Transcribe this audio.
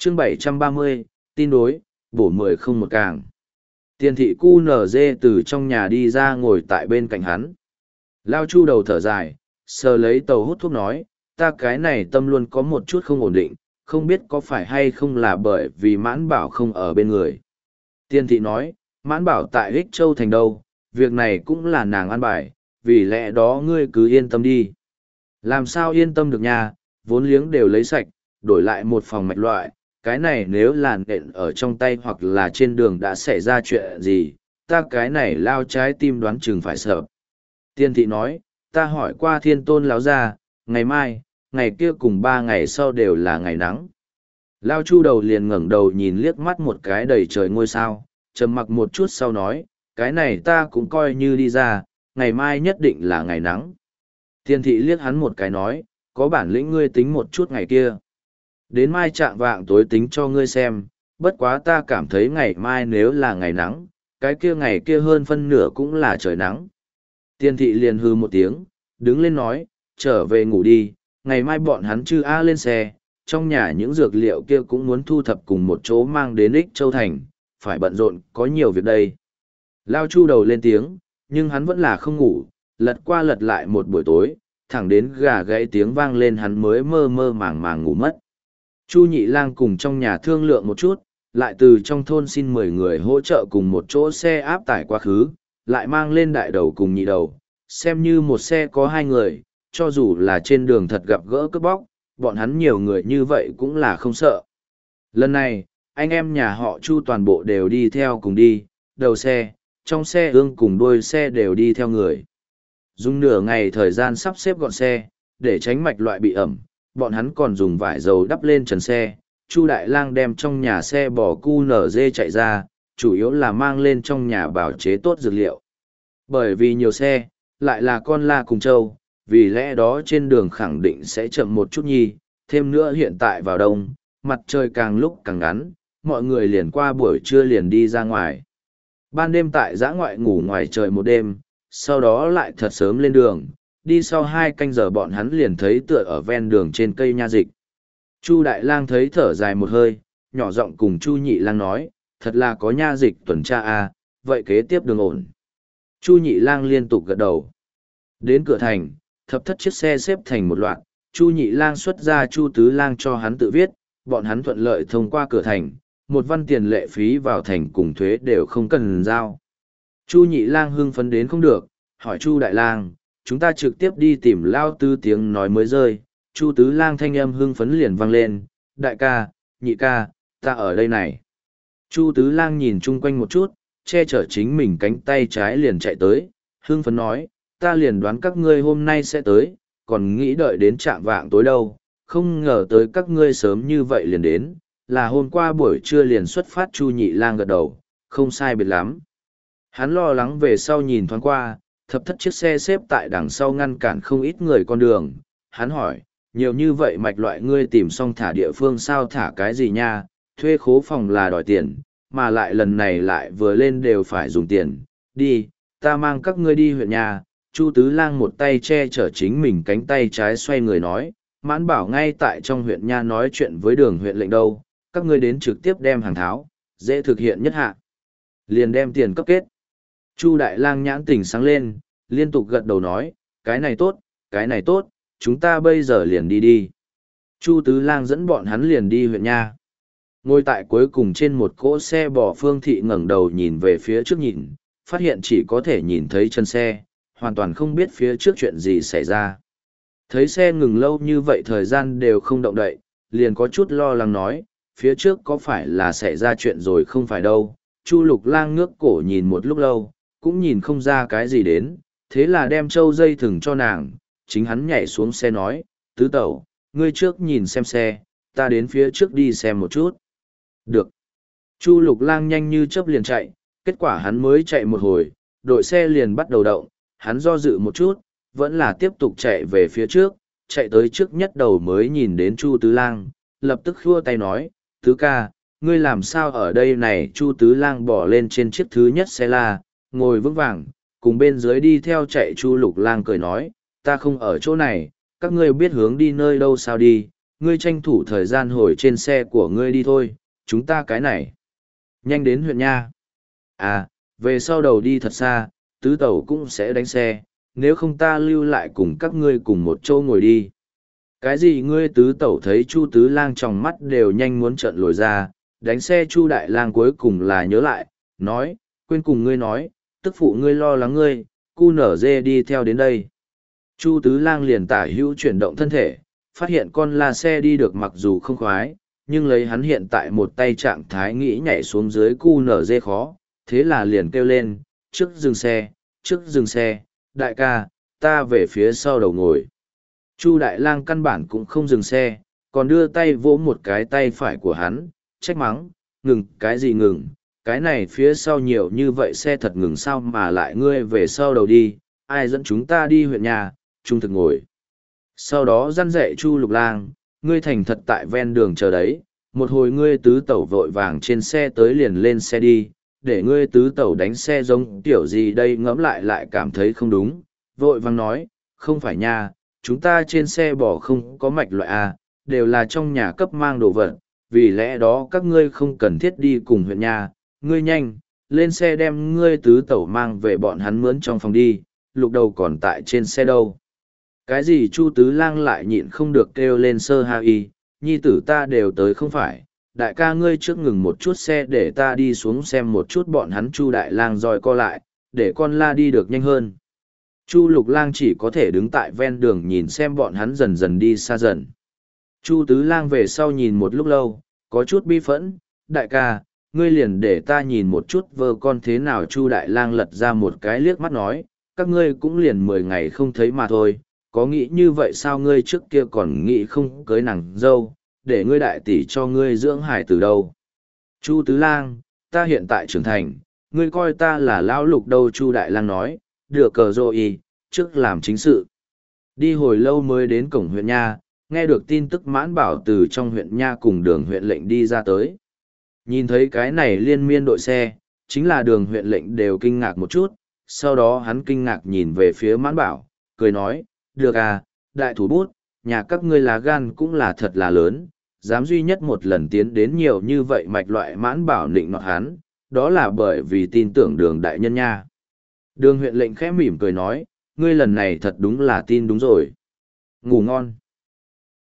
chương 730, tin đối, bổ 10 không một càng. Tiền thị cu nở dê từ trong nhà đi ra ngồi tại bên cạnh hắn. Lao Chu đầu thở dài, sờ lấy tàu hút thuốc nói, ta cái này tâm luôn có một chút không ổn định, không biết có phải hay không là bởi vì mãn bảo không ở bên người. Tiền thị nói, mãn bảo tại Ích Châu thành đâu, việc này cũng là nàng an bài, vì lẽ đó ngươi cứ yên tâm đi. Làm sao yên tâm được nha, vốn liếng đều lấy sạch, đổi lại một phòng mạch loại, cái này nếu là nện ở trong tay hoặc là trên đường đã xảy ra chuyện gì, ta cái này lao trái tim đoán chừng phải sợ. Tiên thị nói, ta hỏi qua thiên tôn láo ra, ngày mai, ngày kia cùng 3 ngày sau đều là ngày nắng. Lao Chu đầu liền ngẩng đầu nhìn liếc mắt một cái đầy trời ngôi sao, trầm mặc một chút sau nói, cái này ta cũng coi như đi ra, ngày mai nhất định là ngày nắng. Tiên thị liếc hắn một cái nói, có bản lĩnh ngươi tính một chút ngày kia. Đến mai chạng vạng tối tính cho ngươi xem, bất quá ta cảm thấy ngày mai nếu là ngày nắng, cái kia ngày kia hơn phân nửa cũng là trời nắng. Tiên thị liền hư một tiếng, đứng lên nói, trở về ngủ đi, ngày mai bọn hắn chư A lên xe, trong nhà những dược liệu kia cũng muốn thu thập cùng một chỗ mang đến Ích Châu Thành, phải bận rộn, có nhiều việc đây. Lao Chu đầu lên tiếng, nhưng hắn vẫn là không ngủ, lật qua lật lại một buổi tối, thẳng đến gà gãy tiếng vang lên hắn mới mơ mơ màng màng ngủ mất. Chu Nhị Lang cùng trong nhà thương lượng một chút, lại từ trong thôn xin 10 người hỗ trợ cùng một chỗ xe áp tải quá khứ, lại mang lên đại đầu cùng nhị đầu, xem như một xe có 2 người, cho dù là trên đường thật gặp gỡ cướp bóc, bọn hắn nhiều người như vậy cũng là không sợ. Lần này, anh em nhà họ Chu toàn bộ đều đi theo cùng đi, đầu xe, trong xe ương cùng đuôi xe đều đi theo người. Dùng nửa ngày thời gian sắp xếp gọn xe, để tránh mạch loại bị ẩm, bọn hắn còn dùng vải dầu đắp lên trần xe. Chu Đại Lang đem trong nhà xe bò cu nở dê chạy ra, chủ yếu là mang lên trong nhà bảo chế tốt dược liệu. Bởi vì nhiều xe, lại là con la cùng trâu, vì lẽ đó trên đường khẳng định sẽ chậm một chút nhi, thêm nữa hiện tại vào đông, mặt trời càng lúc càng ngắn, mọi người liền qua buổi trưa liền đi ra ngoài. Ban đêm tại dã ngoại ngủ ngoài trời một đêm, sau đó lại thật sớm lên đường, đi sau 2 canh giờ bọn hắn liền thấy tựa ở ven đường trên cây nha dịch. Chu Đại Lang thấy thở dài một hơi, nhỏ giọng cùng Chu Nhị Lang nói, thật là có nha dịch tuần tra à, vậy kế tiếp đường ổn. Chu Nhị Lang liên tục gật đầu. Đến cửa thành, thập thất chiếc xe xếp thành một loạt, Chu Nhị Lang xuất ra Chu Tứ Lang cho hắn tự viết, bọn hắn thuận lợi thông qua cửa thành, một văn tiền lệ phí vào thành cùng thuế đều không cần giao. Chu Nhị Lang hưng phấn đến không được, hỏi Chu Đại Lang, chúng ta trực tiếp đi tìm Lao Tứ tiếng nói mới rơi, Chu Tứ Lang thanh âm hưng phấn liền vang lên, đại ca, nhị ca, ta ở đây này. Chu Tứ Lang nhìn chung quanh một chút, che chở chính mình cánh tay trái liền chạy tới, hưng phấn nói, ta liền đoán các ngươi hôm nay sẽ tới, còn nghĩ đợi đến trạm vạng tối đâu, không ngờ tới các ngươi sớm như vậy liền đến, là hôm qua buổi trưa liền xuất phát. Chu Nhị Lang gật đầu, không sai biệt lắm. Hắn lo lắng về sau nhìn thoáng qua, thập thất chiếc xe xếp tại đằng sau ngăn cản không ít người con đường. Hắn hỏi, nhiều như vậy mạch loại ngươi tìm xong thả địa phương sao thả cái gì nha, thuê khố phòng là đòi tiền, mà lại lần này lại vừa lên đều phải dùng tiền, đi, ta mang các ngươi đi huyện nhà. Chu Tứ Lang một tay che chở chính mình cánh tay trái xoay người nói, mãn bảo ngay tại trong huyện nha nói chuyện với đường huyện lệnh đâu, các ngươi đến trực tiếp đem hàng tháo, dễ thực hiện nhất hạ. Liền đem tiền cấp kết. Chu Đại Lang nhãn tỉnh sáng lên, liên tục gật đầu nói, cái này tốt, chúng ta bây giờ liền đi đi. Chu Tứ Lang dẫn bọn hắn liền đi huyện nha. Ngồi tại cuối cùng trên một cỗ xe bò, Phương Thị ngẩng đầu nhìn về phía trước nhìn, phát hiện chỉ có thể nhìn thấy chân xe, hoàn toàn không biết phía trước chuyện gì xảy ra. Thấy xe ngừng lâu như vậy thời gian đều không động đậy, liền có chút lo lắng nói, phía trước có phải là xảy ra chuyện rồi không phải đâu. Chu Lục Lang ngước cổ nhìn một lúc lâu, cũng nhìn không ra cái gì đến, thế là đem trâu dây thừng cho nàng, chính hắn nhảy xuống xe nói, tứ tẩu, ngươi trước nhìn xem xe, ta đến phía trước đi xem một chút. Được. Chu Lục Lang nhanh như chớp liền chạy, kết quả hắn mới chạy một hồi, đội xe liền bắt đầu động, hắn do dự một chút, vẫn là tiếp tục chạy về phía trước, chạy tới trước nhất đầu mới nhìn đến Chu Tứ Lang, lập tức khua tay nói, tứ ca, ngươi làm sao ở đây này. Chu Tứ Lang bỏ lên trên chiếc thứ nhất xe la, ngồi vững vàng, cùng bên dưới đi theo chạy. Chu Lục Lang cười nói, ta không ở chỗ này, các ngươi biết hướng đi nơi đâu sao đi, ngươi tranh thủ thời gian hồi trên xe của ngươi đi thôi, chúng ta cái này. Nhanh đến huyện nha. À, về sau đầu đi thật xa, tứ tẩu cũng sẽ đánh xe, nếu không ta lưu lại cùng các ngươi cùng một chỗ ngồi đi. Cái gì ngươi tứ tẩu thấy Chu Tứ Lang trong mắt đều nhanh muốn trợn lồi ra, đánh xe Chu Đại Lang cuối cùng là nhớ lại, nói, quên cùng ngươi nói, tức phụ ngươi lo lắng ngươi, cu nở dê đi theo đến đây. Chu Tứ Lang liền tả hữu chuyển động thân thể, phát hiện con la xe đi được mặc dù không khoái, nhưng lấy hắn hiện tại một tay trạng thái nghĩ nhảy xuống dưới cu nở dê khó, thế là liền kêu lên, trước dừng xe, đại ca, ta về phía sau đầu ngồi. Chu Đại Lang căn bản cũng không dừng xe, còn đưa tay vỗ một cái tay phải của hắn, trách mắng, ngừng cái gì ngừng, cái này phía sau nhiều như vậy xe thật ngừng sao mà lại ngươi về sau đầu đi, ai dẫn chúng ta đi huyện nhà, trung thực ngồi. Sau đó răn dạy Chu Lục Lang, ngươi thành thật tại ven đường chờ đấy, một hồi ngươi tứ tẩu vội vàng trên xe tới liền lên xe đi, để ngươi tứ tẩu đánh xe giống kiểu gì đây ngẫm lại cảm thấy không đúng, vội vàng nói, không phải nha, chúng ta trên xe bỏ không có mạch loại A, đều là trong nhà cấp mang đồ vật, vì lẽ đó các ngươi không cần thiết đi cùng huyện nhà, ngươi nhanh, lên xe đem ngươi tứ tẩu mang về bọn hắn mướn trong phòng đi, lục đầu còn tại trên xe đâu. Cái gì Chu Tứ Lang lại nhịn không được kêu lên sơ ha y, nhi tử ta đều tới không phải, đại ca ngươi trước ngừng một chút xe để ta đi xuống xem một chút bọn hắn Chu Đại Lang dòi co lại, để con la đi được nhanh hơn. Chu Lục Lang chỉ có thể đứng tại ven đường nhìn xem bọn hắn dần dần đi xa dần. Chu Tứ Lang về sau nhìn một lúc lâu, có chút bi phẫn, đại ca, ngươi liền để ta nhìn một chút vơ con thế nào. Chu Đại Lang lật ra một cái liếc mắt nói, các ngươi cũng liền 10 ngày không thấy mà thôi, có nghĩ như vậy sao ngươi trước kia còn nghĩ không cưới nàng dâu, để ngươi đại tỷ cho ngươi dưỡng hải từ đâu. Chu Tứ Lang, ta hiện tại trưởng thành, ngươi coi ta là lão lục đâu. Chu Đại Lang nói, được cờ rồi trước làm chính sự. Đi hồi lâu mới đến cổng huyện Nha, nghe được tin tức Mãn Bảo từ trong huyện Nha cùng đường huyện lệnh đi ra tới. Nhìn thấy cái này liên miên đội xe, chính là đường huyện lệnh đều kinh ngạc một chút, sau đó hắn kinh ngạc nhìn về phía Mãn Bảo, cười nói, được à, đại thủ bút, nhà các ngươi lá gan cũng là thật là lớn, dám duy nhất một lần tiến đến nhiều như vậy mạch loại. Mãn Bảo nịnh nọt hắn, đó là bởi vì tin tưởng đường đại nhân nha. Đường huyện lệnh khẽ mỉm cười nói, ngươi lần này thật đúng là tin đúng rồi. Ngủ ngon.